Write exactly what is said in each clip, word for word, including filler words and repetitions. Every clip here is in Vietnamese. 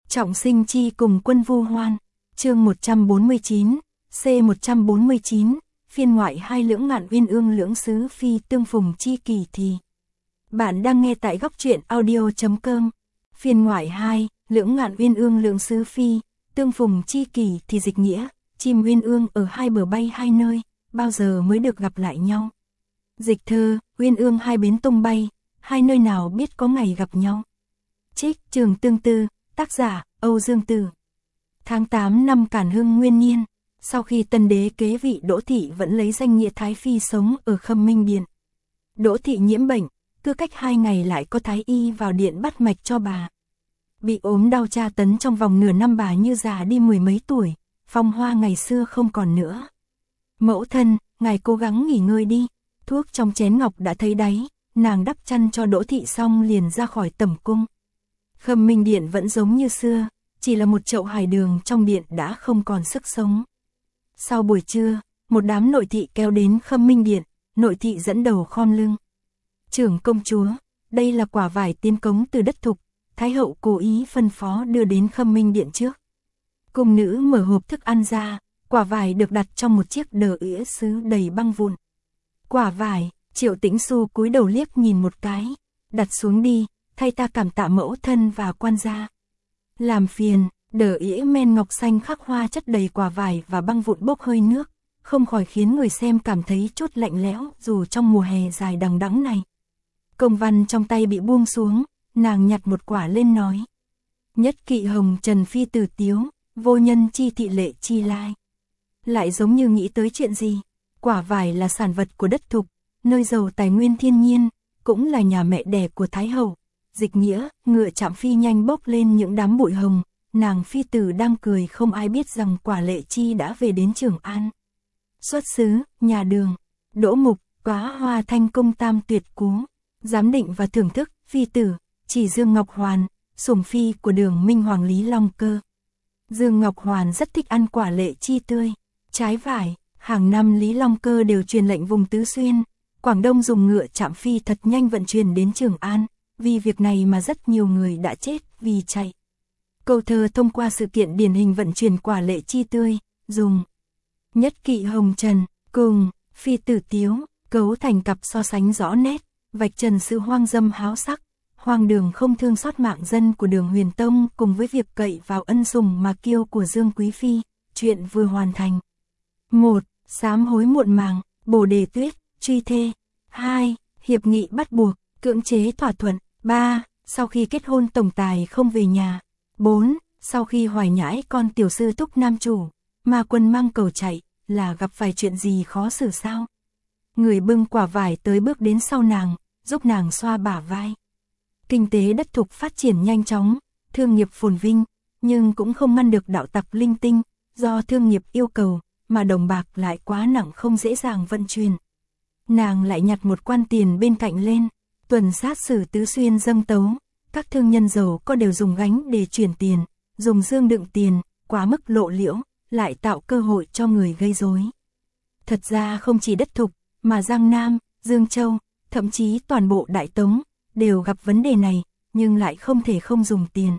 Trọng Sinh chi cùng quân vu hoan, chương một trăm bốn mươi chín, C một trăm bốn mươi chín, phiên ngoại hai lưỡng ngạn uyên ương lưỡng xứ phi tương phùng chi kỳ thì. Bạn đang nghe tại góc truyện audio.com. Phiên ngoại hai, lưỡng ngạn uyên ương lưỡng xứ phi, tương phùng chi kỳ thì dịch nghĩa, chim uyên ương ở hai bờ bay hai nơi, bao giờ mới được gặp lại nhau. Dịch thơ, uyên ương hai bến tung bay, hai nơi nào biết có ngày gặp nhau. Trích Trường Tương Tư, tác giả, Âu Dương Tử. Tháng tám năm Càn Hưng Nguyên Niên, sau khi tân đế kế vị Đỗ Thị vẫn lấy danh nghĩa Thái Phi sống ở Khâm Minh Điện. Đỗ Thị nhiễm bệnh, cứ cách hai ngày lại có Thái Y vào điện bắt mạch cho bà. Bị ốm đau tra tấn trong vòng nửa năm bà như già đi mười mấy tuổi, phong hoa ngày xưa không còn nữa. Mẫu thân, ngài cố gắng nghỉ ngơi đi, thuốc trong chén ngọc đã thấy đáy, nàng đắp chăn cho Đỗ Thị xong liền ra khỏi tẩm cung. Khâm Minh Điện vẫn giống như xưa, chỉ là một chậu hải đường trong điện đã không còn sức sống. Sau buổi trưa, một đám nội thị kéo đến Khâm Minh Điện, nội thị dẫn đầu khom lưng. Trưởng công chúa, đây là quả vải tiến cống từ đất Thục, Thái hậu cố ý phân phó đưa đến Khâm Minh Điện trước. Cung nữ mở hộp thức ăn ra, quả vải được đặt trong một chiếc đờ ỉa sứ đầy băng vụn. Quả vải, Triệu Tĩnh Xu cúi đầu liếc nhìn một cái, đặt xuống đi, thay ta cảm tạ mẫu thân và quan gia. Làm phiền, đờ ỉa men ngọc xanh khắc hoa chất đầy quả vải và băng vụn bốc hơi nước, không khỏi khiến người xem cảm thấy chút lạnh lẽo dù trong mùa hè dài đằng đẵng này. Công văn trong tay bị buông xuống, nàng nhặt một quả lên nói. Nhất kỵ hồng trần phi tử tiếu, vô nhân chi thị lệ chi lai. Lại giống như nghĩ tới chuyện gì, quả vải là sản vật của đất Thục, nơi giàu tài nguyên thiên nhiên, cũng là nhà mẹ đẻ của Thái hậu. Dịch nghĩa, ngựa chạm phi nhanh bốc lên những đám bụi hồng, nàng phi tử đang cười không ai biết rằng quả lệ chi đã về đến Trường An. Xuất xứ, nhà đường, Đỗ Mục, Quá Hoa Thanh Công tam tuyệt cú, giám định và thưởng thức, phi tử, chỉ Dương Ngọc Hoàn, sủng phi của Đường Minh Hoàng Lý Long Cơ. Dương Ngọc Hoàn rất thích ăn quả lệ chi tươi, trái vải, hàng năm Lý Long Cơ đều truyền lệnh vùng Tứ Xuyên, Quảng Đông dùng ngựa chạm phi thật nhanh vận chuyển đến Trường An. Vì việc này mà rất nhiều người đã chết vì chạy. Câu thơ thông qua sự kiện điển hình vận chuyển quả lệ chi tươi, dùng nhất kỵ hồng trần, cùng phi tử tiếu, cấu thành cặp so sánh rõ nét, vạch trần sự hoang dâm háo sắc, hoang đường không thương xót mạng dân của Đường Huyền Tông cùng với việc cậy vào ân sủng mà kiêu của Dương Quý Phi, chuyện vừa hoàn thành. một. Sám hối muộn màng, bồ đề tuyết, truy thê. hai. Hiệp nghị bắt buộc, cưỡng chế thỏa thuận. ba. Sau khi kết hôn tổng tài không về nhà. bốn. Sau khi hoài nhãi con tiểu sư thúc nam chủ, mà quân mang cầu chạy, là gặp phải chuyện gì khó xử sao? Người bưng quả vải tới bước đến sau nàng, giúp nàng xoa bả vai. Kinh tế đất Thục phát triển nhanh chóng, thương nghiệp phồn vinh, nhưng cũng không ngăn được đạo tặc linh tinh, do thương nghiệp yêu cầu, mà đồng bạc lại quá nặng không dễ dàng vận chuyển. Nàng lại nhặt một quan tiền bên cạnh lên. Tuần sát sử Tứ Xuyên dâng tấu, các thương nhân giàu có đều dùng gánh để chuyển tiền, dùng dương đựng tiền, quá mức lộ liễu, lại tạo cơ hội cho người gây rối. Thật ra không chỉ đất Thục, mà Giang Nam, Dương Châu, thậm chí toàn bộ Đại Tống, đều gặp vấn đề này, nhưng lại không thể không dùng tiền.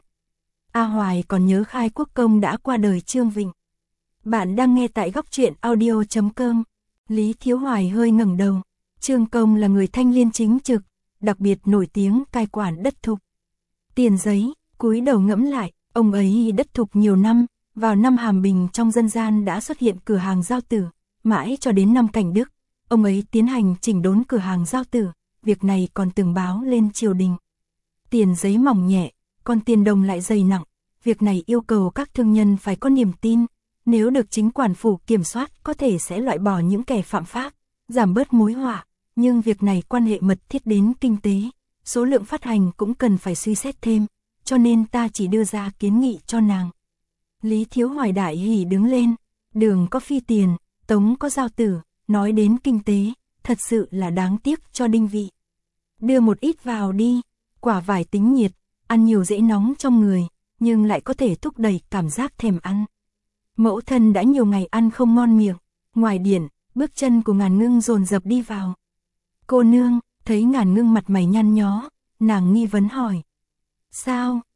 A Hoài còn nhớ khai quốc công đã qua đời Trương Vịnh. Bạn đang nghe tại góc truyện audio.com. Lý Thiếu Hoài hơi ngẩng đầu. Trương Công là người thanh liêm chính trực, đặc biệt nổi tiếng cai quản đất Thục. Tiền giấy, cúi đầu ngẫm lại, ông ấy đất Thục nhiều năm, vào năm Hàm Bình trong dân gian đã xuất hiện cửa hàng giao tử, mãi cho đến năm Cảnh Đức, ông ấy tiến hành chỉnh đốn cửa hàng giao tử, việc này còn từng báo lên triều đình. Tiền giấy mỏng nhẹ, còn tiền đồng lại dày nặng, việc này yêu cầu các thương nhân phải có niềm tin, nếu được chính quản phủ kiểm soát có thể sẽ loại bỏ những kẻ phạm pháp, giảm bớt mối họa. Nhưng việc này quan hệ mật thiết đến kinh tế, số lượng phát hành cũng cần phải suy xét thêm, cho nên ta chỉ đưa ra kiến nghị cho nàng. Lý Thiếu Hoài đại hỉ đứng lên, Đường có phi tiền, Tống có giao tử, nói đến kinh tế, thật sự là đáng tiếc cho Đinh Vị. Đưa một ít vào đi, quả vải tính nhiệt, ăn nhiều dễ nóng trong người, nhưng lại có thể thúc đẩy cảm giác thèm ăn. Mẫu thân đã nhiều ngày ăn không ngon miệng, ngoài điện, bước chân của Ngàn Ngưng dồn dập đi vào. Cô nương, thấy Ngàn Ngưng mặt mày nhăn nhó, nàng nghi vấn hỏi. Sao,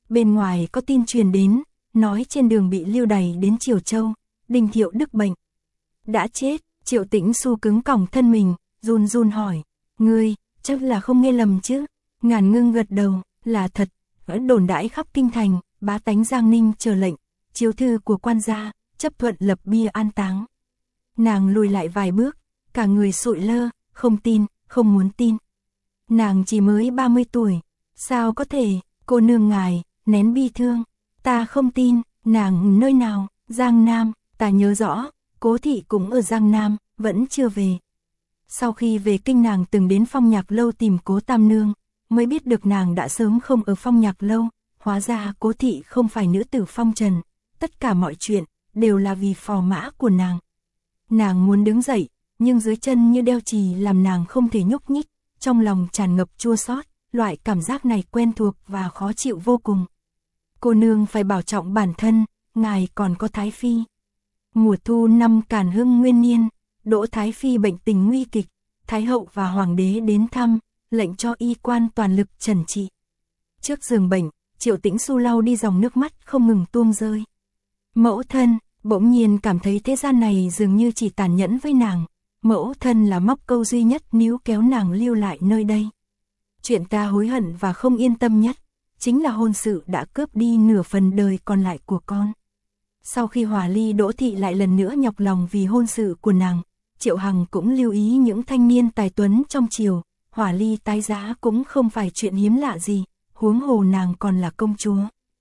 bên ngoài có tin truyền đến, nói trên đường bị lưu đày đến Triều Châu, Đinh Thiệu Đức bệnh. Đã chết, Triệu Tĩnh Xu cứng còng thân mình, run run hỏi, ngươi, chắc là không nghe lầm chứ? Ngàn Ngưng gật đầu, là thật, vẫn đồn đãi khắp kinh thành, bá tánh Giang Ninh chờ lệnh, chiếu thư của quan gia, chấp thuận lập bia an táng. Nàng lùi lại vài bước, cả người sụi lơ, không tin, không muốn tin. Nàng chỉ mới ba mươi tuổi, sao có thể, cô nương ngài, nén bi thương, ta không tin, nàng nơi nào, Giang Nam, ta nhớ rõ, Cố thị cũng ở Giang Nam, vẫn chưa về. Sau khi về kinh nàng từng đến Phong Nhạc Lâu tìm Cố Tam Nương, mới biết được nàng đã sớm không ở Phong Nhạc Lâu, hóa ra Cố thị không phải nữ tử phong trần, tất cả mọi chuyện, đều là vì phò mã của nàng. Nàng muốn đứng dậy, nhưng dưới chân như đeo chì làm nàng không thể nhúc nhích, trong lòng tràn ngập chua xót, loại cảm giác này quen thuộc và khó chịu vô cùng. Cô nương phải bảo trọng bản thân, ngài còn có Thái Phi. Mùa thu năm Càn Hưng Nguyên Niên, Đỗ Thái Phi bệnh tình nguy kịch, Thái hậu và Hoàng đế đến thăm, lệnh cho y quan toàn lực trần trị. Trước giường bệnh, Triệu Tĩnh Xu lau đi dòng nước mắt không ngừng tuôn rơi. Mẫu thân, bỗng nhiên cảm thấy thế gian này dường như chỉ tàn nhẫn với nàng. Mẫu thân là móc câu duy nhất níu kéo nàng lưu lại nơi đây. Chuyện ta hối hận và không yên tâm nhất, chính là hôn sự đã cướp đi nửa phần đời còn lại của con. Sau khi hòa ly, Đỗ thị lại lần nữa nhọc lòng vì hôn sự của nàng. Triệu Hằng cũng lưu ý những thanh niên tài tuấn trong triều, hòa ly tái giá cũng không phải chuyện hiếm lạ gì, huống hồ nàng còn là công chúa.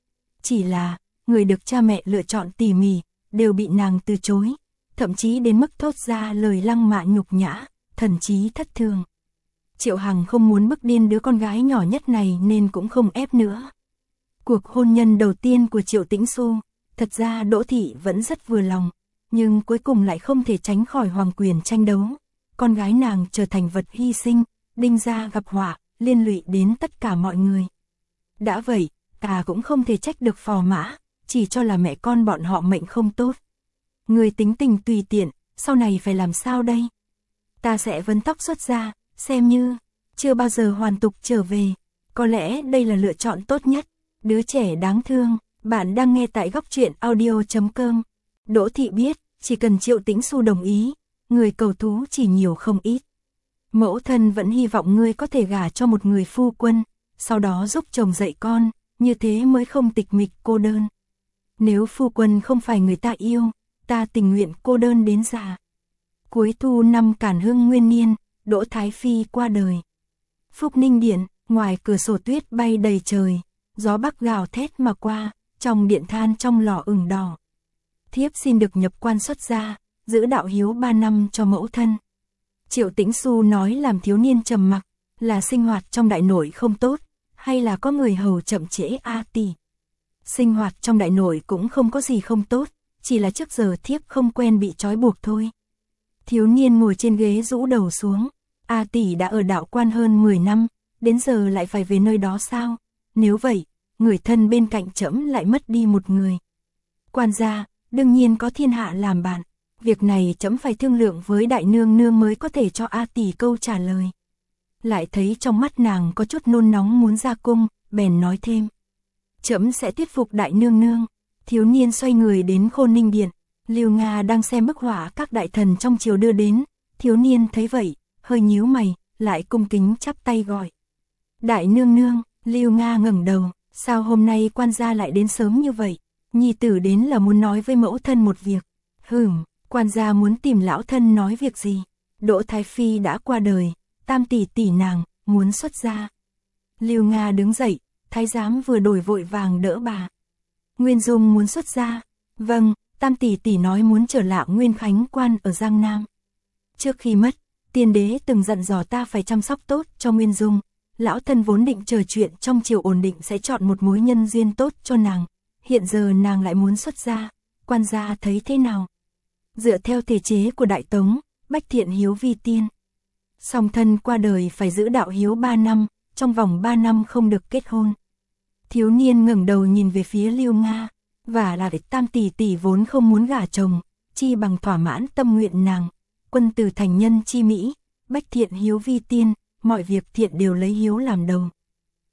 Chỉ là, người được cha mẹ lựa chọn tỉ mỉ, đều bị nàng từ chối, thậm chí đến mức thốt ra lời lăng mạ nhục nhã, thần trí thất thường. Triệu Hằng không muốn bức điên đứa con gái nhỏ nhất này nên cũng không ép nữa. Cuộc hôn nhân đầu tiên của Triệu Tĩnh Xu, thật ra Đỗ thị vẫn rất vừa lòng, nhưng cuối cùng lại không thể tránh khỏi hoàng quyền tranh đấu. Con gái nàng trở thành vật hy sinh, đinh gia gặp họa, liên lụy đến tất cả mọi người. Đã vậy, ta cũng không thể trách được phò mã, chỉ cho là mẹ con bọn họ mệnh không tốt. Người tính tình tùy tiện, sau này phải làm sao đây? Ta sẽ vấn tóc xuất ra, xem như chưa bao giờ hoàn tục trở về. Có lẽ đây là lựa chọn tốt nhất. Đứa trẻ đáng thương, bạn đang nghe tại góc truyện audio chấm com. Đỗ thị biết, chỉ cần Triệu Tĩnh Xu đồng ý, người cầu thú chỉ nhiều không ít. Mẫu thân vẫn hy vọng ngươi có thể gả cho một người phu quân, sau đó giúp chồng dạy con, như thế mới không tịch mịch cô đơn. Nếu phu quân không phải người ta yêu, ta tình nguyện cô đơn đến già. Cuối thu năm Càn Hưng Nguyên Niên, Đỗ Thái Phi qua đời. Phúc Ninh Điện, ngoài cửa sổ tuyết bay đầy trời, gió bắc gào thét mà qua, trong điện than trong lò ửng đỏ. Thiếp xin được nhập quan xuất gia, giữ đạo hiếu ba năm cho mẫu thân. Triệu Tĩnh Xu nói làm thiếu niên trầm mặc, là sinh hoạt trong đại nội không tốt, hay là có người hầu chậm trễ a tỷ. Sinh hoạt trong đại nội cũng không có gì không tốt, chỉ là trước giờ thiếp không quen bị trói buộc thôi. Thiếu niên ngồi trên ghế rũ đầu xuống, A tỷ đã ở đạo quan hơn mười năm, đến giờ lại phải về nơi đó sao? Nếu vậy, người thân bên cạnh trẫm lại mất đi một người. Quan gia, đương nhiên có thiên hạ làm bạn, việc này trẫm phải thương lượng với đại nương nương mới có thể cho A tỷ câu trả lời. Lại thấy trong mắt nàng có chút nôn nóng muốn ra cung, bèn nói thêm. Trẫm sẽ thuyết phục đại nương nương. Thiếu niên xoay người đến Khôn Ninh Điện, Lưu Nga đang xem bức họa các đại thần trong triều đưa đến. Thiếu niên thấy vậy, hơi nhíu mày, lại cung kính chắp tay gọi. Đại nương nương. Lưu Nga ngẩng đầu, sao hôm nay quan gia lại đến sớm như vậy? Nhi tử đến là muốn nói với mẫu thân một việc. Hửm, quan gia muốn tìm lão thân nói việc gì? Đỗ Thái Phi đã qua đời, tam tỷ tỷ nàng, muốn xuất gia. Lưu Nga đứng dậy, thái giám vừa đổi vội vàng đỡ bà. Nguyên Dung muốn xuất gia. Vâng, tam tỷ tỷ nói muốn trở lại Nguyên Khánh quan ở Giang Nam. Trước khi mất, tiên đế từng dặn dò ta phải chăm sóc tốt cho Nguyên Dung. Lão thân vốn định chờ chuyện trong triều ổn định sẽ chọn một mối nhân duyên tốt cho nàng. Hiện giờ nàng lại muốn xuất gia, quan gia thấy thế nào? Dựa theo thể chế của Đại Tống, bách thiện hiếu vi tiên. Song thân qua đời phải giữ đạo hiếu ba năm, trong vòng ba năm không được kết hôn. Thiếu niên ngẩng đầu nhìn về phía Lưu Nga, và là tam tỷ tỷ vốn không muốn gả chồng, chi bằng thỏa mãn tâm nguyện nàng. Quân tử thành nhân chi mỹ, bách thiện hiếu vi tiên, mọi việc thiện đều lấy hiếu làm đầu.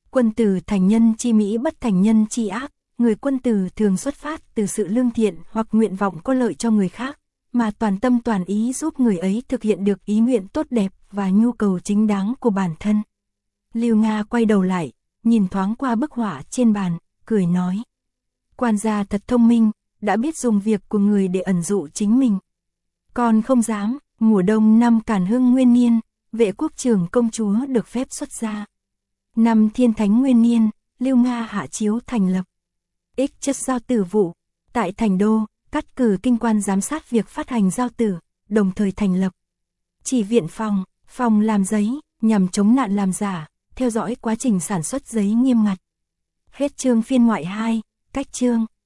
Quân tử thành nhân chi mỹ bất thành nhân chi ác, người quân tử thường xuất phát từ sự lương thiện hoặc nguyện vọng có lợi cho người khác, mà toàn tâm toàn ý giúp người ấy thực hiện được ý nguyện tốt đẹp và nhu cầu chính đáng của bản thân. Lưu Nga quay đầu lại, nhìn thoáng qua bức họa trên bàn, cười nói. Quan gia thật thông minh, đã biết dùng việc của người để ẩn dụ chính mình. Con không dám, mùa đông năm Càn Hưng Nguyên Niên, Vệ Quốc Trưởng công chúa được phép xuất gia. Năm Thiên Thánh Nguyên Niên, Lưu Nga hạ chiếu thành lập Ích chất giao tử vụ, tại Thành Đô, cắt cử kinh quan giám sát việc phát hành giao tử, đồng thời thành lập Chỉ viện phòng, phòng làm giấy, nhằm chống nạn làm giả, theo dõi quá trình sản xuất giấy nghiêm ngặt. Hết chương phiên ngoại hai, cách chương.